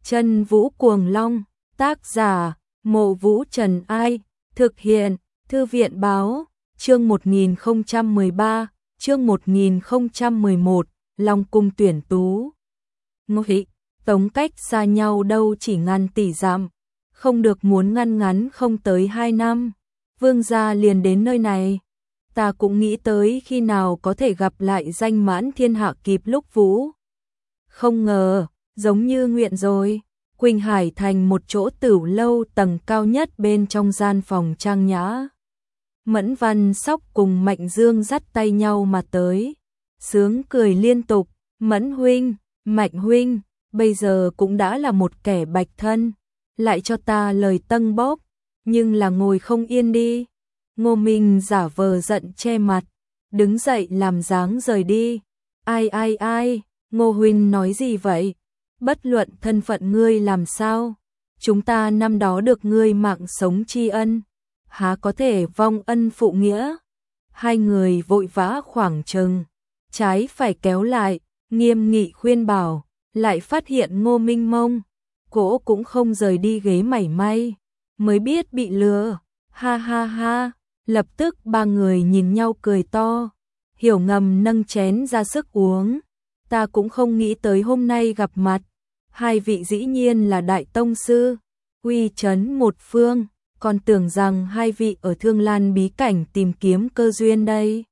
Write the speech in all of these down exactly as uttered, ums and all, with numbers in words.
Chân Vũ Cuồng Long, tác giả, Mộ Vũ Trần Ai, thực hiện, Thư viện Báo, chương một nghìn không trăm mười ba, chương một nghìn không trăm mười một, Long Cung tuyển tú. Ngô Thị, tống cách xa nhau đâu chỉ ngàn tỷ dặm, không được muốn ngăn ngắn không tới hai năm, vương gia liền đến nơi này. Ta cũng nghĩ tới khi nào có thể gặp lại danh mãn thiên hạ kịp lúc vũ. Không ngờ, giống như nguyện rồi. Quỳnh Hải thành một chỗ tửu lâu tầng cao nhất bên trong gian phòng trang nhã. Mẫn Văn Sóc cùng Mạnh Dương dắt tay nhau mà tới. Sướng cười liên tục, Mẫn huynh, Mạnh huynh, bây giờ cũng đã là một kẻ bạch thân. Lại cho ta lời tâng bốc, nhưng là ngồi không yên đi. Ngô Minh giả vờ giận che mặt, đứng dậy làm dáng rời đi. Ai ai ai, Ngô huynh nói gì vậy? Bất luận thân phận ngươi làm sao, chúng ta năm đó được ngươi mạng sống tri ân, há có thể vong ân phụ nghĩa. Hai người vội vã khoảng chừng, trái phải kéo lại, nghiêm nghị khuyên bảo, lại phát hiện Ngô Minh Mông, cổ cũng không rời đi ghế mảy may, mới biết bị lừa, ha ha ha, lập tức ba người nhìn nhau cười to, Hiểu Ngầm nâng chén ra sức uống, ta cũng không nghĩ tới hôm nay gặp mặt. Hai vị dĩ nhiên là đại tông sư, uy chấn một phương, còn tưởng rằng hai vị ở Thương Lan bí cảnh tìm kiếm cơ duyên đây.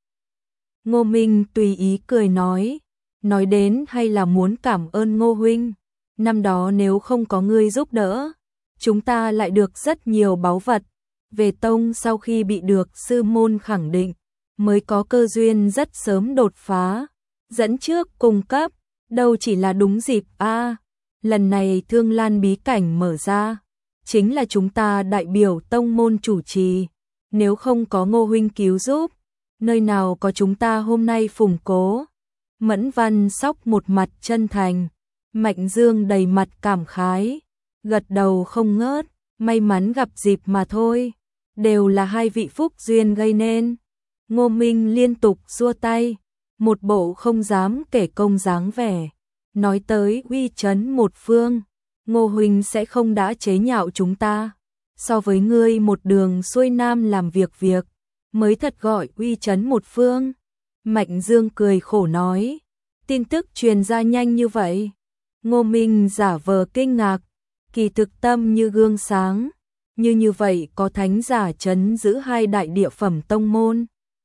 Ngô Minh tùy ý cười nói, nói đến hay là muốn cảm ơn Ngô huynh, năm đó nếu không có ngươi giúp đỡ, chúng ta lại được rất nhiều báu vật, về tông sau khi bị được sư môn khẳng định, mới có cơ duyên rất sớm đột phá, dẫn trước cung cấp, đâu chỉ là đúng dịp a. À, lần này Thương Lan bí cảnh mở ra, chính là chúng ta đại biểu tông môn chủ trì, nếu không có Ngô huynh cứu giúp, nơi nào có chúng ta hôm nay phùng cố. Mẫn Văn Sóc một mặt chân thành, Mạnh Dương đầy mặt cảm khái, gật đầu không ngớt, may mắn gặp dịp mà thôi, đều là hai vị phúc duyên gây nên. Ngô Minh liên tục xua tay, một bộ không dám kể công dáng vẻ. Nói tới uy chấn một phương, Ngô huynh sẽ không đã chế nhạo chúng ta. So với ngươi một đường xuôi nam làm việc việc, mới thật gọi uy chấn một phương. Mạnh Dương cười khổ nói, tin tức truyền ra nhanh như vậy. Ngô Minh giả vờ kinh ngạc, kỳ thực tâm như gương sáng, như như vậy có thánh giả trấn giữ hai đại địa phẩm tông môn.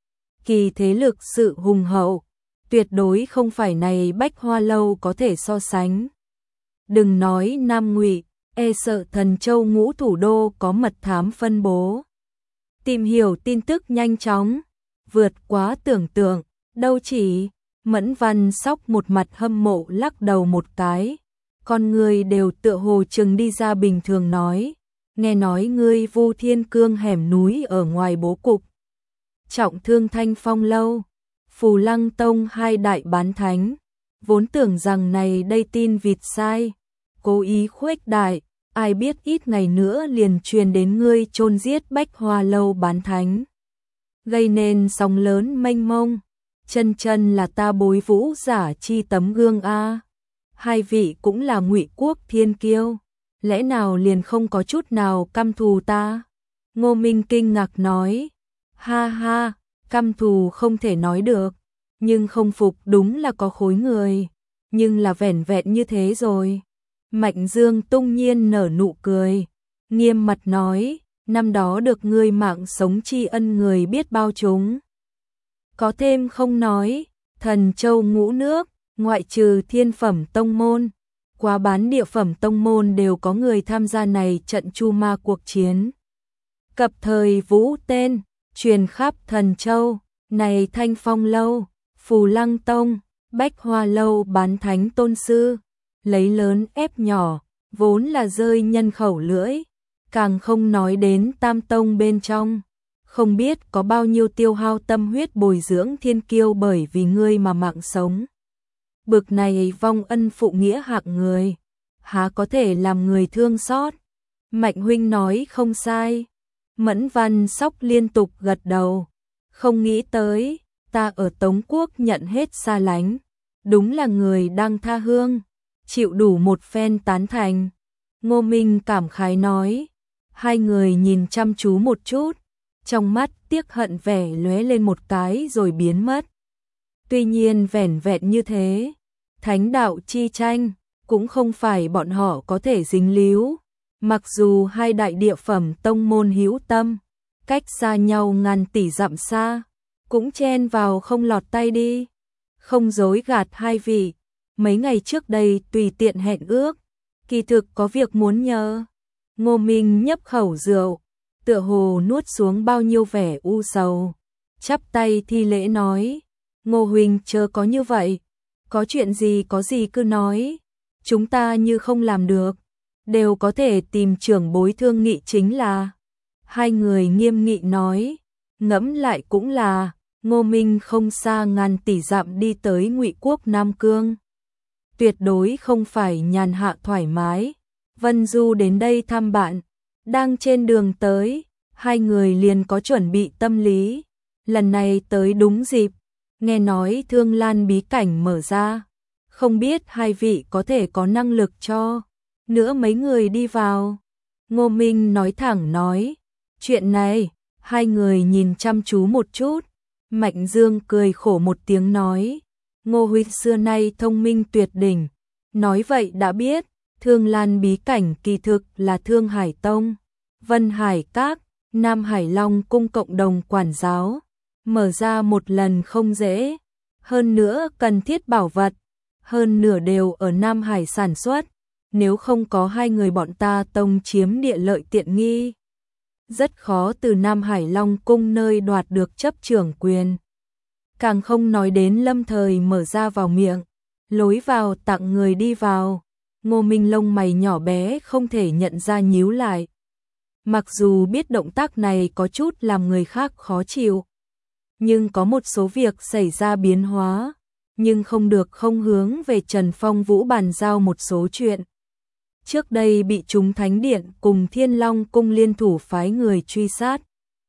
Kỳ thế lực sự hùng hậu, tuyệt đối không phải này Bách Hoa Lâu có thể so sánh. Đừng nói Nam Ngụy, e sợ Thần Châu ngũ thủ đô có mật thám phân bố. Tìm hiểu tin tức nhanh chóng, vượt quá tưởng tượng, đâu chỉ. Mẫn Văn Sóc một mặt hâm mộ lắc đầu một cái, con người đều tựa hồ chừng đi ra bình thường nói, nghe nói ngươi Vu Thiên Cương hẻm núi ở ngoài bố cục. Trọng thương Thanh Phong Lâu, Phù Lăng Tông hai đại bán thánh, vốn tưởng rằng này đây tin vịt sai, cố ý khuếch đại, ai biết ít ngày nữa liền truyền đến ngươi chôn giết Bách Hoa Lâu bán thánh, gây nên sóng lớn mênh mông. Chân chân là ta bối vũ giả chi tấm gương a. Hai vị cũng là Ngụy quốc thiên kiêu, lẽ nào liền không có chút nào căm thù ta? Ngô Minh kinh ngạc nói, ha ha, căm thù không thể nói được, nhưng không phục đúng là có khối người, nhưng là vẻn vẹn như thế rồi. Mạnh Dương tung nhiên nở nụ cười, nghiêm mặt nói, năm đó được ngươi mạng sống tri ân người biết bao chúng. Có thêm không nói, Thần Châu ngũ nước, ngoại trừ thiên phẩm tông môn, quá bán địa phẩm tông môn đều có người tham gia này trận chu ma cuộc chiến. Cập thời vũ tên, truyền khắp Thần Châu, này Thanh Phong Lâu, Phù Lăng Tông, Bách Hoa Lâu bán thánh tôn sư, lấy lớn ép nhỏ, vốn là rơi nhân khẩu lưỡi, càng không nói đến Tam Tông bên trong. Không biết có bao nhiêu tiêu hao tâm huyết bồi dưỡng thiên kiêu bởi vì ngươi mà mạng sống. Bực này vong ân phụ nghĩa hạng người, há có thể làm người thương xót. Mạnh huynh nói không sai. Mẫn Văn Sóc liên tục gật đầu. Không nghĩ tới, ta ở Tống Quốc nhận hết xa lánh. Đúng là người đang tha hương, chịu đủ một phen tán thành. Ngô Minh cảm khái nói. Hai người nhìn chăm chú một chút, trong mắt tiếc hận vẻ lóe lên một cái rồi biến mất. Tuy nhiên vẻn vẹn như thế, thánh đạo chi tranh cũng không phải bọn họ có thể dính líu. Mặc dù hai đại địa phẩm tông môn hữu tâm, cách xa nhau ngàn tỷ dặm xa, cũng chen vào không lọt tay đi. Không dối gạt hai vị, mấy ngày trước đây tùy tiện hẹn ước, kỳ thực có việc muốn nhờ. Ngô Minh nhấp khẩu rượu, tựa hồ nuốt xuống bao nhiêu vẻ u sầu, chắp tay thi lễ nói, Ngô huynh chớ có như vậy, có chuyện gì có gì cứ nói, chúng ta như không làm được, đều có thể tìm trưởng bối thương nghị chính là. Hai người nghiêm nghị nói, ngẫm lại cũng là, Ngô Minh không xa ngàn tỷ dặm đi tới Ngụy quốc Nam Cương, tuyệt đối không phải nhàn hạ thoải mái. Vân Du đến đây thăm bạn, đang trên đường tới, hai người liền có chuẩn bị tâm lý, lần này tới đúng dịp, nghe nói Thương Lan bí cảnh mở ra, không biết hai vị có thể có năng lực cho nữa mấy người đi vào. Ngô Minh nói thẳng nói, chuyện này, hai người nhìn chăm chú một chút, Mạnh Dương cười khổ một tiếng nói, Ngô huynh xưa nay thông minh tuyệt đỉnh, nói vậy đã biết, Thương Lan bí cảnh kỳ thực là Thương Hải Tông, Vân Hải Các, Nam Hải Long cung cộng đồng quản giáo, mở ra một lần không dễ, hơn nữa cần thiết bảo vật, hơn nửa đều ở Nam Hải sản xuất, nếu không có hai người bọn ta tông chiếm địa lợi tiện nghi, rất khó từ Nam Hải Long cung nơi đoạt được chấp trưởng quyền. Càng không nói đến lâm thời mở ra vào miệng, lối vào tặng người đi vào. Ngô Minh lông mày nhỏ bé không thể nhận ra nhíu lại. Mặc dù biết động tác này có chút làm người khác khó chịu, nhưng có một số việc xảy ra biến hóa, nhưng không được không hướng về Trần Phong Vũ bàn giao một số chuyện. Trước đây bị chúng Thánh Điện cùng Thiên Long cung liên thủ phái người truy sát.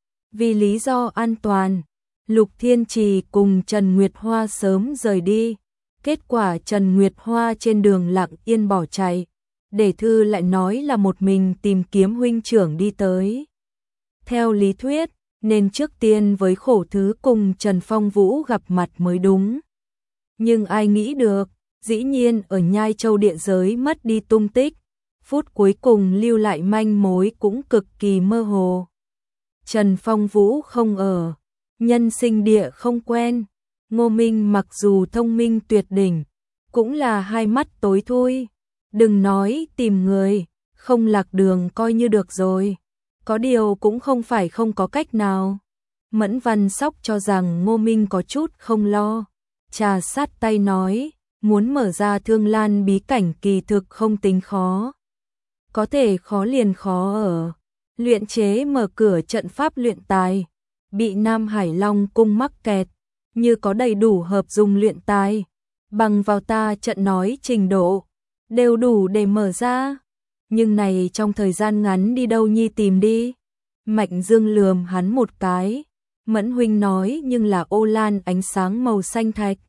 Vì lý do an toàn, Lục Thiên Trì cùng Trần Nguyệt Hoa sớm rời đi. Kết quả Trần Nguyệt Hoa trên đường lặng yên bỏ chạy, để thư lại nói là một mình tìm kiếm huynh trưởng đi tới. Theo lý thuyết, nên trước tiên với khổ thứ cùng Trần Phong Vũ gặp mặt mới đúng. Nhưng ai nghĩ được, dĩ nhiên ở Nhai Châu địa giới mất đi tung tích, phút cuối cùng lưu lại manh mối cũng cực kỳ mơ hồ. Trần Phong Vũ không ở, nhân sinh địa không quen. Ngô Minh mặc dù thông minh tuyệt đỉnh, cũng là hai mắt tối thui. Đừng nói tìm người, không lạc đường coi như được rồi. Có điều cũng không phải không có cách nào. Mẫn Văn Sóc cho rằng Ngô Minh có chút không lo. Trà sát tay nói, muốn mở ra Thương Lan bí cảnh kỳ thực không tính khó. Có thể khó liền khó ở. Luyện chế mở cửa trận pháp luyện tài, bị Nam Hải Long cung mắc kẹt. Như có đầy đủ hợp dùng luyện tài, bằng vào ta trận nói trình độ, đều đủ để mở ra. Nhưng này trong thời gian ngắn đi đâu nhi tìm đi. Mạnh Dương lườm hắn một cái, Mẫn huynh nói nhưng là ô lan ánh sáng màu xanh thạch.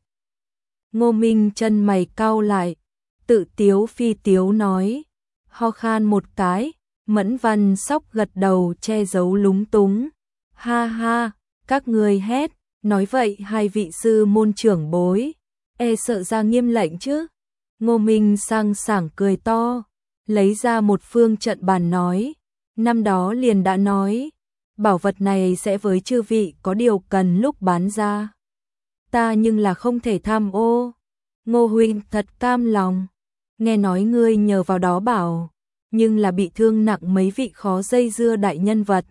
Ngô Minh chân mày cau lại, tự tiếu phi tiếu nói, ho khan một cái, Mẫn Văn Sóc gật đầu che giấu lúng túng. Ha ha, các người hét. Nói vậy hai vị sư môn trưởng bối, e sợ ra nghiêm lệnh chứ. Ngô Minh sang sảng cười to, lấy ra một phương trận bàn nói, năm đó liền đã nói, bảo vật này sẽ với chư vị có điều cần lúc bán ra. Ta nhưng là không thể tham ô. Ngô huynh thật cam lòng, nghe nói ngươi nhờ vào đó bảo, nhưng là bị thương nặng mấy vị khó dây dưa đại nhân vật.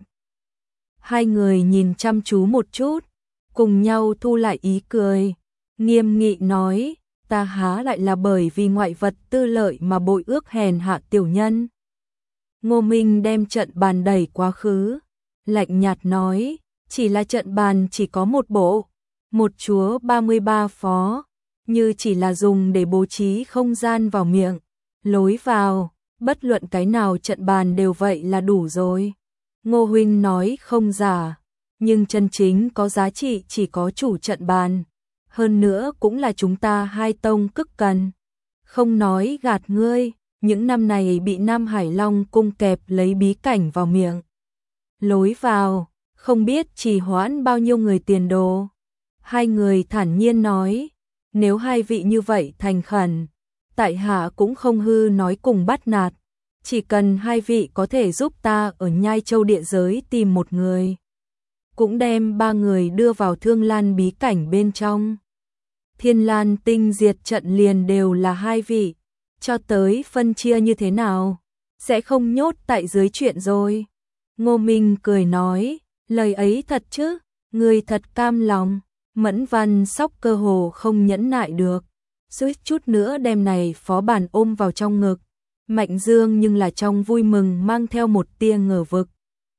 Hai người nhìn chăm chú một chút, cùng nhau thu lại ý cười, nghiêm nghị nói, ta há lại là bởi vì ngoại vật tư lợi mà bội ước hèn hạ tiểu nhân. Ngô Minh đem trận bàn đẩy quá khứ, lạnh nhạt nói, chỉ là trận bàn chỉ có một bộ, một chúa ba mươi ba phó, như chỉ là dùng để bố trí không gian vào miệng, lối vào, bất luận cái nào trận bàn đều vậy là đủ rồi. Ngô huynh nói không giả, nhưng chân chính có giá trị chỉ có chủ trận bàn, hơn nữa cũng là chúng ta hai tông cực cần. Không nói gạt ngươi, những năm này bị Nam Hải Long cung kẹp lấy bí cảnh vào miệng. Lối vào, không biết trì hoãn bao nhiêu người tiền đồ. Hai người thản nhiên nói, nếu hai vị như vậy thành khẩn, tại hạ cũng không hư nói cùng bắt nạt, chỉ cần hai vị có thể giúp ta ở Nhai Châu địa giới tìm một người, cũng đem ba người đưa vào Thương Lan bí cảnh bên trong. Thiên Lan tinh diệt trận liền đều là hai vị, cho tới phân chia như thế nào, sẽ không nhốt tại dưới chuyện rồi. Ngô Minh cười nói, lời ấy thật chứ, người thật cam lòng. Mẫn Văn Sóc cơ hồ không nhẫn nại được, suýt chút nữa đem này phó bản ôm vào trong ngực. Mạnh Dương nhưng là trong vui mừng mang theo một tia ngờ vực.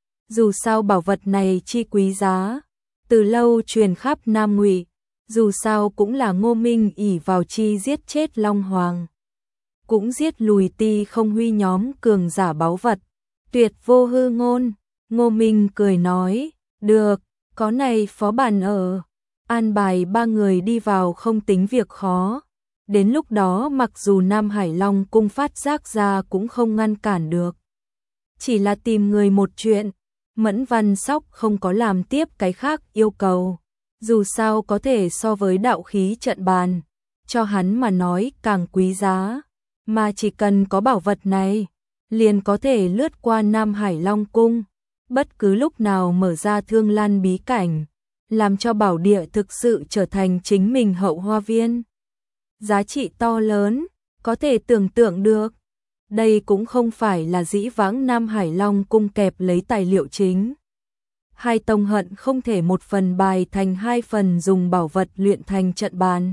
Dù sao bảo vật này chi quý giá, từ lâu truyền khắp Nam Ngụy, dù sao cũng là Ngô Minh ỷ vào chi giết chết Long Hoàng, cũng giết lùi Ti Không Huy nhóm cường giả báu vật, tuyệt vô hư ngôn. Ngô Minh cười nói, được, có này phó bản ở, an bài ba người đi vào không tính việc khó. Đến lúc đó mặc dù Nam Hải Long cung phát giác ra cũng không ngăn cản được. Chỉ là tìm người một chuyện, Mẫn Văn Sóc không có làm tiếp cái khác yêu cầu. Dù sao có thể so với đạo khí trận bàn, cho hắn mà nói càng quý giá. Mà chỉ cần có bảo vật này, liền có thể lướt qua Nam Hải Long cung, bất cứ lúc nào mở ra Thương Lan bí cảnh, làm cho bảo địa thực sự trở thành chính mình hậu hoa viên. Giá trị to lớn, có thể tưởng tượng được. Đây cũng không phải là dĩ vãng Nam Hải Long cung kẹp lấy tài liệu chính. Hai tông hận không thể một phần bài thành hai phần dùng bảo vật luyện thành trận bàn,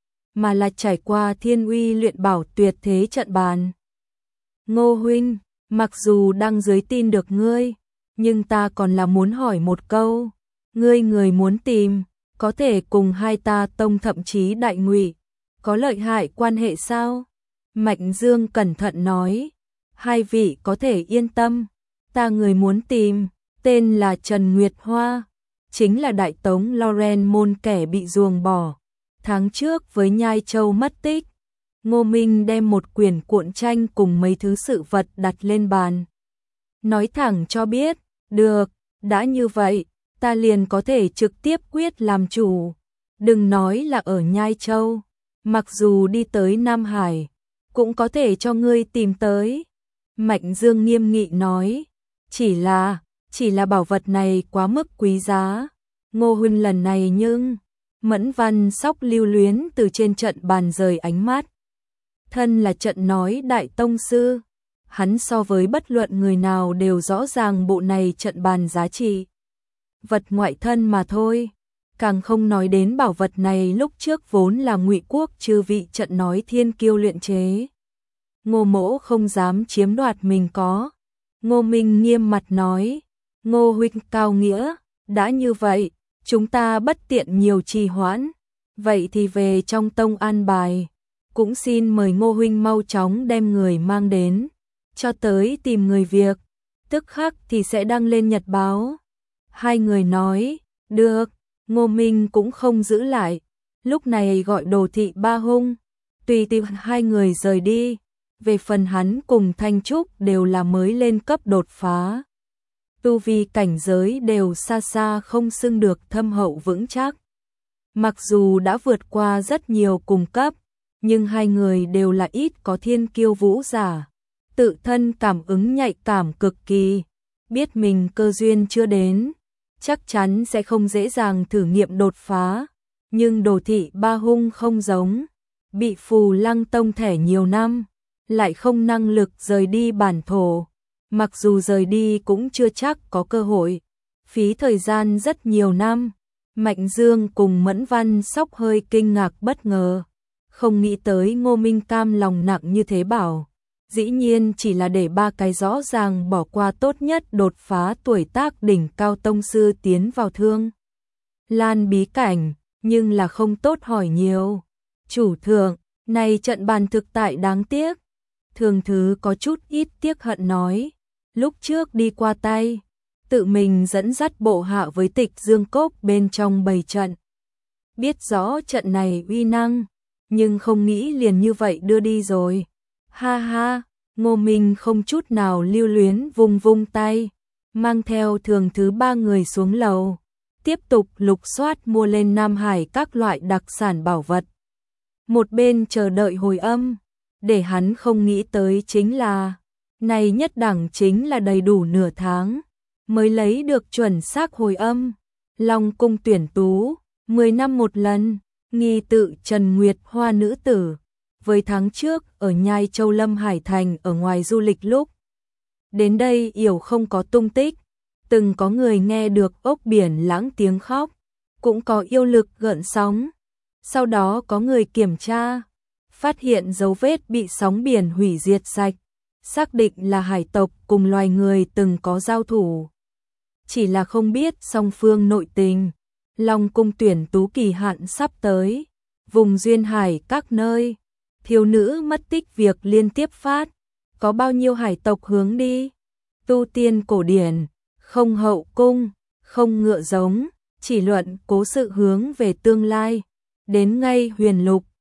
mà là trải qua thiên uy luyện bảo tuyệt thế trận bàn. Ngô huynh, mặc dù đang dưới tin được ngươi, nhưng ta còn là muốn hỏi một câu. Ngươi người muốn tìm, có thể cùng hai ta tông thậm chí Đại Ngụy có lợi hại quan hệ sao? Mạnh Dương cẩn thận nói, hai vị có thể yên tâm, ta người muốn tìm, tên là Trần Nguyệt Hoa, chính là Đại Tống Loren môn kẻ bị ruồng bỏ, tháng trước với Nhai Châu mất tích. Ngô Minh đem một quyển cuộn tranh cùng mấy thứ sự vật đặt lên bàn. Nói thẳng cho biết, được, đã như vậy, ta liền có thể trực tiếp quyết làm chủ. Đừng nói là ở Nhai Châu, mặc dù đi tới Nam Hải, cũng có thể cho ngươi tìm tới. Mạnh Dương nghiêm nghị nói, chỉ là, chỉ là bảo vật này quá mức quý giá. Ngô huynh lần này nhưng, Mẫn Văn Sóc lưu luyến từ trên trận bàn rời ánh mắt. Thân là trận nói đại tông sư, hắn so với bất luận người nào đều rõ ràng bộ này trận bàn giá trị. Vật ngoại thân mà thôi, càng không nói đến bảo vật này lúc trước vốn là Ngụy quốc chư vị trận nói thiên kiêu luyện chế. Ngô mỗ không dám chiếm đoạt mình có. Ngô Minh nghiêm mặt nói, Ngô huynh cao nghĩa, đã như vậy, chúng ta bất tiện nhiều trì hoãn, vậy thì về trong tông an bài, cũng xin mời Ngô huynh mau chóng đem người mang đến, cho tới tìm người việc, tức khắc thì sẽ đăng lên nhật báo. Hai người nói, được, Ngô Minh cũng không giữ lại, lúc này gọi Đồ Thị Ba Hung, tùy tìm hai người rời đi. Về phần hắn cùng Thanh Trúc đều là mới lên cấp đột phá, tu vi cảnh giới đều xa xa không xưng được thâm hậu vững chắc. Mặc dù đã vượt qua rất nhiều cùng cấp, nhưng hai người đều là ít có thiên kiêu vũ giả, tự thân cảm ứng nhạy cảm cực kỳ, biết mình cơ duyên chưa đến, chắc chắn sẽ không dễ dàng thử nghiệm đột phá. Nhưng Đồ Thị Ba Hung không giống, bị Phù Lăng Tông thẻ nhiều năm, lại không năng lực rời đi bản thổ, mặc dù rời đi cũng chưa chắc có cơ hội, phí thời gian rất nhiều năm. Mạnh Dương cùng Mẫn Văn Sóc hơi kinh ngạc bất ngờ, không nghĩ tới Ngô Minh cam lòng nặng như thế bảo, dĩ nhiên chỉ là để ba cái rõ ràng bỏ qua tốt nhất đột phá tuổi tác đỉnh cao tông sư tiến vào Thương Lan bí cảnh, nhưng là không tốt hỏi nhiều. Chủ thượng, này trận bàn thực tại đáng tiếc. Thường Thứ có chút ít tiếc hận nói, lúc trước đi qua tay, tự mình dẫn dắt bộ hạ với Tịch Dương Cốc bên trong bầy trận. Biết rõ trận này uy năng, nhưng không nghĩ liền như vậy đưa đi rồi. Ha ha, Ngô Minh không chút nào lưu luyến vung vung tay, mang theo thường thứ ba người xuống lầu, tiếp tục lục soát mua lên Nam Hải các loại đặc sản bảo vật. Một bên chờ đợi hồi âm, để hắn không nghĩ tới chính là, này nhất đẳng chính là đầy đủ nửa tháng, mới lấy được chuẩn xác hồi âm. Long cung tuyển tú, mười năm một lần, nghi tự Trần Nguyệt Hoa nữ tử, với tháng trước ở Nhai Châu Lâm Hải Thành ở ngoài du lịch lúc. Đến đây yểu không có tung tích, từng có người nghe được ốc biển lãng tiếng khóc, cũng có yêu lực gợn sóng. Sau đó có người kiểm tra, phát hiện dấu vết bị sóng biển hủy diệt sạch, xác định là hải tộc cùng loài người từng có giao thủ. Chỉ là không biết song phương nội tình. Long cung tuyển tú kỳ hạn sắp tới, vùng duyên hải các nơi, thiếu nữ mất tích việc liên tiếp phát, có bao nhiêu hải tộc hướng đi. Tu tiên cổ điển, không hậu cung, không ngựa giống, chỉ luận cố sự hướng về tương lai. Đến ngay huyền lục,